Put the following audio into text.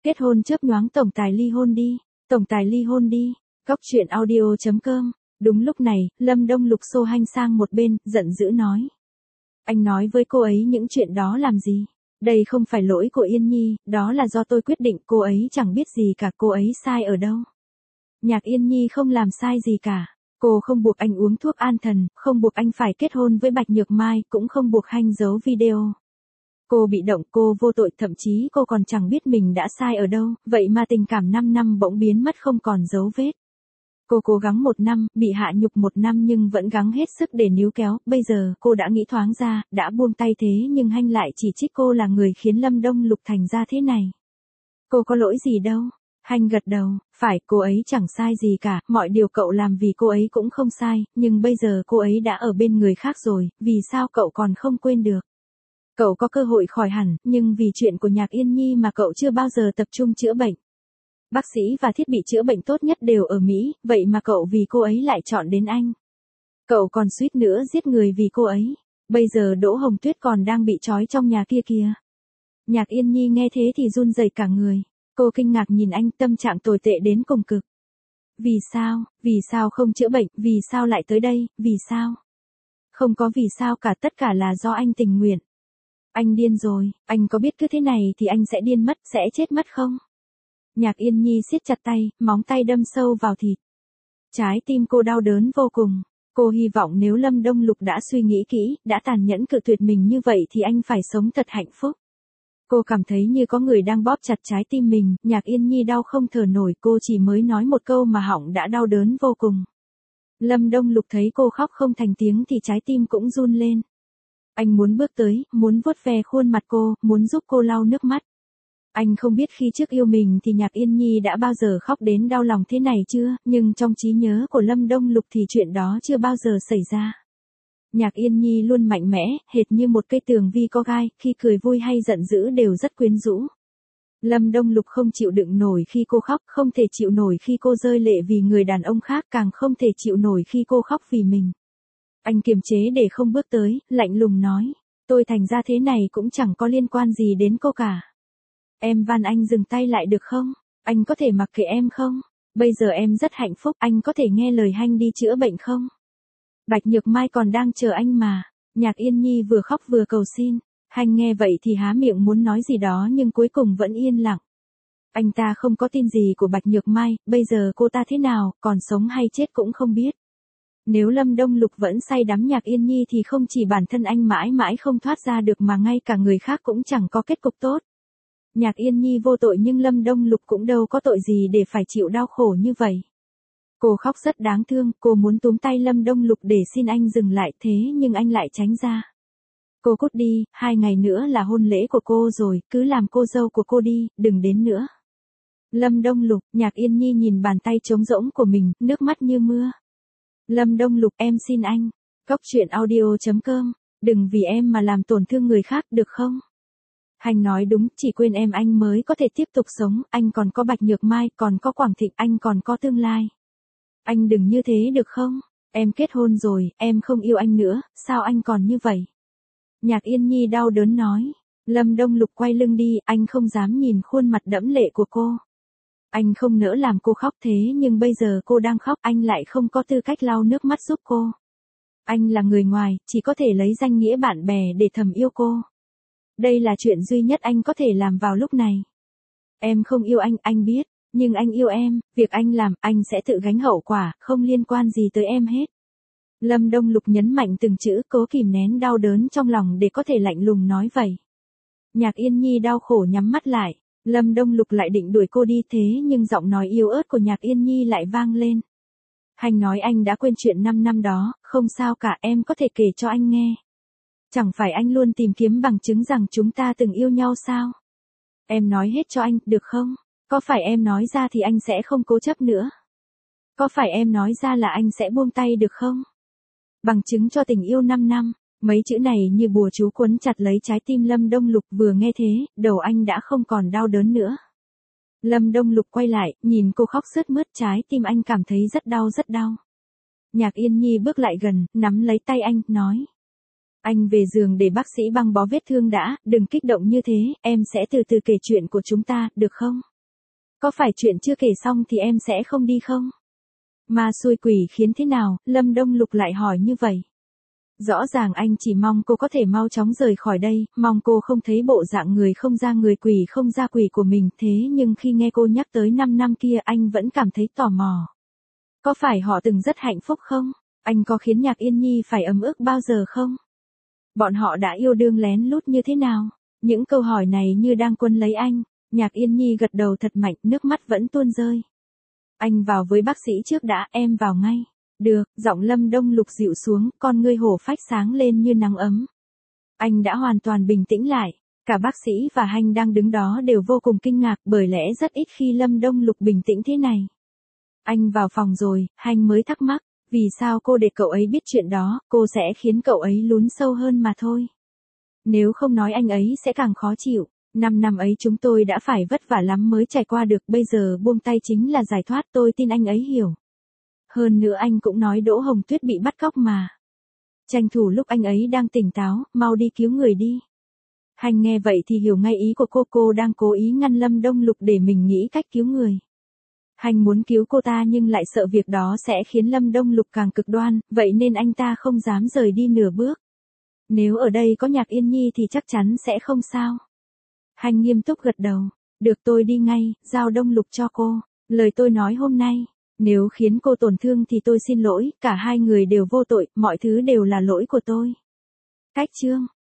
Kết hôn chớp nhoáng tổng tài ly hôn đi. Tổng tài ly hôn đi. Góc chuyện audio.com. Đúng lúc này, Lâm Đông Lục xô Hanh sang một bên, giận dữ nói. Anh nói với cô ấy những chuyện đó làm gì? Đây không phải lỗi của Yên Nhi, đó là do tôi quyết định, cô ấy chẳng biết gì cả, cô ấy sai ở đâu. Nhạc Yên Nhi không làm sai gì cả. Cô không buộc anh uống thuốc an thần, không buộc anh phải kết hôn với Bạch Nhược Mai, cũng không buộc Hanh giấu video. Cô bị động, cô vô tội, thậm chí cô còn chẳng biết mình đã sai ở đâu, vậy mà tình cảm 5 năm bỗng biến mất không còn dấu vết. Cô cố gắng 1 năm, bị hạ nhục 1 năm nhưng vẫn gắng hết sức để níu kéo, bây giờ cô đã nghĩ thoáng ra, đã buông tay thế nhưng Hanh lại chỉ trích cô là người khiến Lâm Đông Lục thành ra thế này. Cô có lỗi gì đâu. Hanh gật đầu, phải, cô ấy chẳng sai gì cả, mọi điều cậu làm vì cô ấy cũng không sai, nhưng bây giờ cô ấy đã ở bên người khác rồi, vì sao cậu còn không quên được? Cậu có cơ hội khỏi hẳn, nhưng vì chuyện của Nhạc Yên Nhi mà cậu chưa bao giờ tập trung chữa bệnh. Bác sĩ và thiết bị chữa bệnh tốt nhất đều ở Mỹ, vậy mà cậu vì cô ấy lại chọn đến Anh. Cậu còn suýt nữa giết người vì cô ấy. Bây giờ Đỗ Hồng Tuyết còn đang bị trói trong nhà kia kìa. Nhạc Yên Nhi nghe thế thì run rẩy cả người. Cô kinh ngạc nhìn anh, tâm trạng tồi tệ đến cùng cực. Vì sao không chữa bệnh, vì sao lại tới đây, vì sao? Không có vì sao cả, tất cả là do anh tình nguyện. Anh điên rồi, anh có biết cứ thế này thì anh sẽ điên mất, sẽ chết mất không? Nhạc Yên Nhi siết chặt tay, móng tay đâm sâu vào thịt. Trái tim cô đau đớn vô cùng. Cô hy vọng nếu Lâm Đông Lục đã suy nghĩ kỹ, đã tàn nhẫn cự tuyệt mình như vậy thì anh phải sống thật hạnh phúc. Cô cảm thấy như có người đang bóp chặt trái tim mình, Nhạc Yên Nhi đau không thở nổi, cô chỉ mới nói một câu mà họng đã đau đớn vô cùng. Lâm Đông Lục thấy cô khóc không thành tiếng thì trái tim cũng run lên. Anh muốn bước tới, muốn vuốt ve khuôn mặt cô, muốn giúp cô lau nước mắt. Anh không biết khi trước yêu mình thì Nhạc Yên Nhi đã bao giờ khóc đến đau lòng thế này chưa, nhưng trong trí nhớ của Lâm Đông Lục thì chuyện đó chưa bao giờ xảy ra. Nhạc Yên Nhi luôn mạnh mẽ, hệt như một cây tường vi có gai, khi cười vui hay giận dữ đều rất quyến rũ. Lâm Đông Lục không chịu đựng nổi khi cô khóc, không thể chịu nổi khi cô rơi lệ vì người đàn ông khác, càng không thể chịu nổi khi cô khóc vì mình. Anh kiềm chế để không bước tới, lạnh lùng nói, tôi thành ra thế này cũng chẳng có liên quan gì đến cô cả. Em van anh dừng tay lại được không? Anh có thể mặc kệ em không? Bây giờ em rất hạnh phúc, anh có thể nghe lời Hanh đi chữa bệnh không? Bạch Nhược Mai còn đang chờ anh mà. Nhạc Yên Nhi vừa khóc vừa cầu xin. Hanh nghe vậy thì há miệng muốn nói gì đó nhưng cuối cùng vẫn yên lặng. Anh ta không có tin gì của Bạch Nhược Mai, bây giờ cô ta thế nào, còn sống hay chết cũng không biết. Nếu Lâm Đông Lục vẫn say đắm Nhạc Yên Nhi thì không chỉ bản thân anh mãi mãi không thoát ra được mà ngay cả người khác cũng chẳng có kết cục tốt. Nhạc Yên Nhi vô tội nhưng Lâm Đông Lục cũng đâu có tội gì để phải chịu đau khổ như vậy. Cô khóc rất đáng thương, cô muốn túm tay Lâm Đông Lục để xin anh dừng lại thế nhưng anh lại tránh ra. Cô cút đi, 2 ngày nữa là hôn lễ của cô rồi, cứ làm cô dâu của cô đi, đừng đến nữa. Lâm Đông Lục, Nhạc Yên Nhi nhìn bàn tay trống rỗng của mình, nước mắt như mưa. Lâm Đông Lục, em xin anh. Góc chuyện audio.com, đừng vì em mà làm tổn thương người khác được không? Hanh nói đúng, chỉ quên em anh mới có thể tiếp tục sống, anh còn có Bạch Nhược Mai, còn có Quảng Thịnh, anh còn có tương lai. Anh đừng như thế được không? Em kết hôn rồi, em không yêu anh nữa, sao anh còn như vậy? Nhạc Yên Nhi đau đớn nói. Lâm Đông Lục quay lưng đi, anh không dám nhìn khuôn mặt đẫm lệ của cô. Anh không nỡ làm cô khóc thế nhưng bây giờ cô đang khóc, anh lại không có tư cách lau nước mắt giúp cô. Anh là người ngoài, chỉ có thể lấy danh nghĩa bạn bè để thầm yêu cô. Đây là chuyện duy nhất anh có thể làm vào lúc này. Em không yêu anh biết, nhưng anh yêu em, việc anh làm, anh sẽ tự gánh hậu quả, không liên quan gì tới em hết. Lâm Đông Lục nhấn mạnh từng chữ, cố kìm nén đau đớn trong lòng để có thể lạnh lùng nói vậy. Nhạc Yên Nhi đau khổ nhắm mắt lại, Lâm Đông Lục lại định đuổi cô đi thế nhưng giọng nói yếu ớt của Nhạc Yên Nhi lại vang lên. Hanh nói anh đã quên chuyện 5 năm đó, không sao cả, em có thể kể cho anh nghe. Chẳng phải anh luôn tìm kiếm bằng chứng rằng chúng ta từng yêu nhau sao? Em nói hết cho anh, được không? Có phải em nói ra thì anh sẽ không cố chấp nữa? Có phải em nói ra là anh sẽ buông tay được không? Bằng chứng cho tình yêu 5 năm, mấy chữ này như bùa chú quấn chặt lấy trái tim Lâm Đông Lục, vừa nghe thế, đầu anh đã không còn đau đớn nữa. Lâm Đông Lục quay lại, nhìn cô khóc sướt mướt, trái tim anh cảm thấy rất đau rất đau. Nhạc Yên Nhi bước lại gần, nắm lấy tay anh, nói. Anh về giường để bác sĩ băng bó vết thương đã, đừng kích động như thế, em sẽ từ từ kể chuyện của chúng ta, được không? Có phải chuyện chưa kể xong thì em sẽ không đi không? Ma xui quỷ khiến thế nào, Lâm Đông Lục lại hỏi như vậy. Rõ ràng anh chỉ mong cô có thể mau chóng rời khỏi đây, mong cô không thấy bộ dạng người không ra người quỷ không ra quỷ của mình, thế nhưng khi nghe cô nhắc tới 5 năm kia anh vẫn cảm thấy tò mò. Có phải họ từng rất hạnh phúc không? Anh có khiến Nhạc Yên Nhi phải ấm ức bao giờ không? Bọn họ đã yêu đương lén lút như thế nào? Những câu hỏi này như đang quấn lấy anh. Nhạc Yên Nhi gật đầu thật mạnh, nước mắt vẫn tuôn rơi. Anh vào với bác sĩ trước đã, em vào ngay. Được, giọng Lâm Đông Lục dịu xuống, con ngươi hổ phách sáng lên như nắng ấm. Anh đã hoàn toàn bình tĩnh lại. Cả bác sĩ và Hanh đang đứng đó đều vô cùng kinh ngạc, bởi lẽ rất ít khi Lâm Đông Lục bình tĩnh thế này. Anh vào phòng rồi, Hanh mới thắc mắc, vì sao cô để cậu ấy biết chuyện đó, cô sẽ khiến cậu ấy lún sâu hơn mà thôi. Nếu không nói anh ấy sẽ càng khó chịu. 5 năm ấy chúng tôi đã phải vất vả lắm mới trải qua được, bây giờ buông tay chính là giải thoát, tôi tin anh ấy hiểu. Hơn nữa anh cũng nói Đỗ Hồng Tuyết bị bắt cóc mà. Tranh thủ lúc anh ấy đang tỉnh táo, mau đi cứu người đi. Hành nghe vậy thì hiểu ngay ý của cô đang cố ý ngăn Lâm Đông Lục để mình nghĩ cách cứu người. Hành muốn cứu cô ta nhưng lại sợ việc đó sẽ khiến Lâm Đông Lục càng cực đoan, vậy nên anh ta không dám rời đi nửa bước. Nếu ở đây có Nhạc Yên Nhi thì chắc chắn sẽ không sao. Hành nghiêm túc gật đầu. Được, tôi đi ngay, giao Đông Lục cho cô. Lời tôi nói hôm nay, nếu khiến cô tổn thương thì tôi xin lỗi, cả hai người đều vô tội, mọi thứ đều là lỗi của tôi. Cách chương